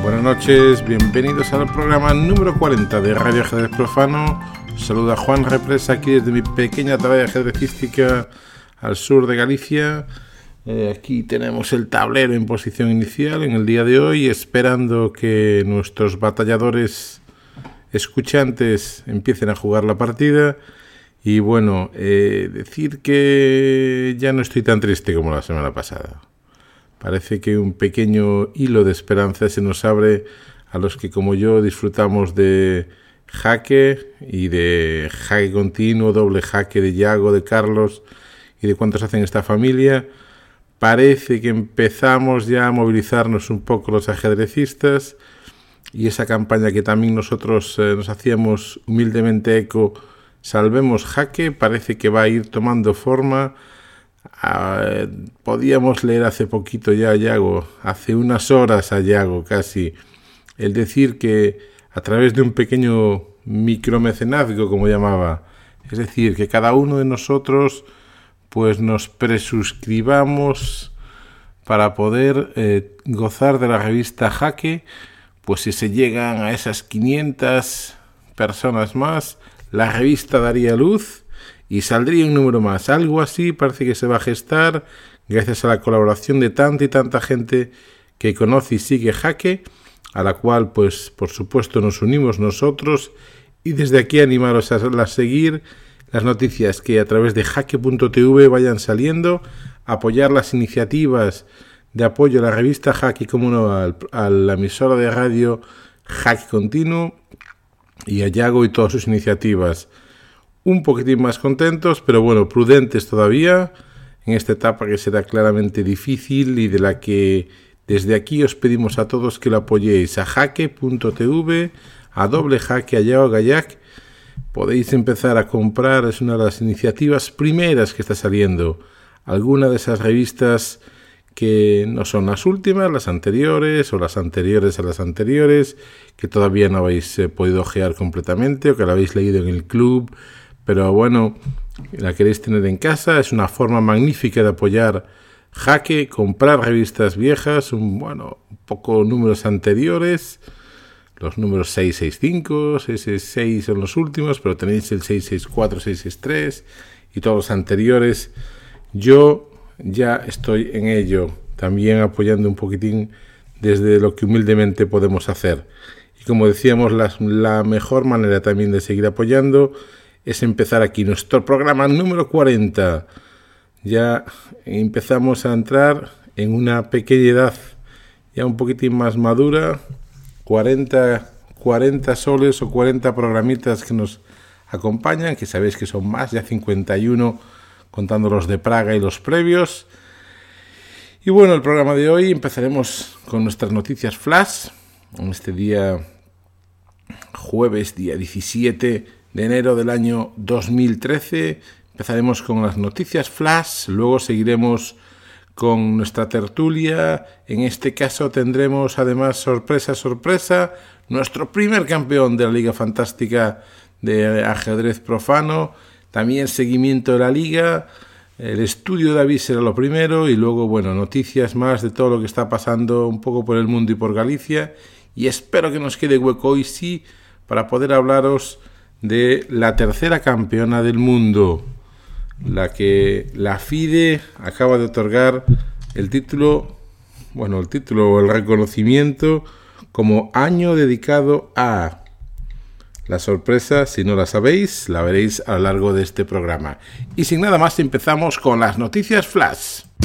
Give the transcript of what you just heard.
Buenas noches, bienvenidos al programa número 40 de Radio Ajedrez Profano. Saluda Juan Represa aquí desde mi pequeña tablera ajedrecística al sur de Galicia. Aquí tenemos el tablero en posición inicial en el día de hoy, esperando que nuestros batalladores escuchantes empiecen a jugar la partida. Y bueno, decir que ya no estoy tan triste como la semana pasada. Parece que un pequeño hilo de esperanza se nos abre a los que, como yo, disfrutamos de jaque y de jaque continuo, doble jaque de Yago, de Carlos y de cuántos hacen esta familia. Parece que empezamos ya a movilizarnos un poco los ajedrecistas y esa campaña que también nosotros nos hacíamos humildemente eco, Salvemos Jaque, parece que va a ir tomando forma. Podíamos leer hace poquito ya a Yago, hace unas horas a Yago casi, el decir que a través de un pequeño micromecenazgo, como llamaba, es decir, que cada uno de nosotros pues nos presuscribamos para poder gozar de la revista Jaque. Pues si se llegan a esas 500 personas más, la revista daría luz y saldría un número más. Algo así parece que se va a gestar gracias a la colaboración de tanta y tanta gente que conoce y sigue Jaque, a la cual pues por supuesto nos unimos nosotros, y desde aquí animaros a seguir las noticias que a través de jaque.tv vayan saliendo, apoyar las iniciativas de apoyo a la revista Jaque, como no, a la emisora de radio Jaque Continuo y a Yago y todas sus iniciativas. Un poquitín más contentos, pero bueno, prudentes todavía en esta etapa que será claramente difícil y de la que desde aquí os pedimos a todos que lo apoyéis a jaque.tv, a doble jaque, a Yago Gallac. Podéis empezar a comprar, es una de las iniciativas primeras que está saliendo. Alguna de esas revistas que no son las últimas, las anteriores o las anteriores a las anteriores, que todavía no habéis podido ojear completamente o que la habéis leído en el club, pero bueno, la queréis tener en casa. Es una forma magnífica de apoyar Jaque, comprar revistas viejas, un poco números anteriores. Los números 665, 666 son los últimos, pero tenéis el 664, 663 y todos los anteriores. Yo ya estoy en ello, también apoyando un poquitín desde lo que humildemente podemos hacer. Y como decíamos, la mejor manera también de seguir apoyando es empezar aquí nuestro programa número 40. Ya empezamos a entrar en una pequeña edad ya un poquitín más madura. 40 soles o 40 programitas que nos acompañan, que sabéis que son más, ya 51 contando los de Praga y los previos. Y bueno, el programa de hoy empezaremos con nuestras noticias flash en este día jueves, día 17 de enero del año 2013. Empezaremos con las noticias flash, luego seguiremos con nuestra tertulia. En este caso tendremos además sorpresa, nuestro primer campeón de la Liga Fantástica de Ajedrez Profano, también seguimiento de la Liga, el estudio de David será lo primero y luego, noticias más de todo lo que está pasando un poco por el mundo y por Galicia, y espero que nos quede hueco hoy sí para poder hablaros de la tercera campeona del mundo, la que la FIDE acaba de otorgar el título o el reconocimiento como año dedicado a. La sorpresa, si no la sabéis, la veréis a lo largo de este programa. Y sin nada más, empezamos con las noticias flash.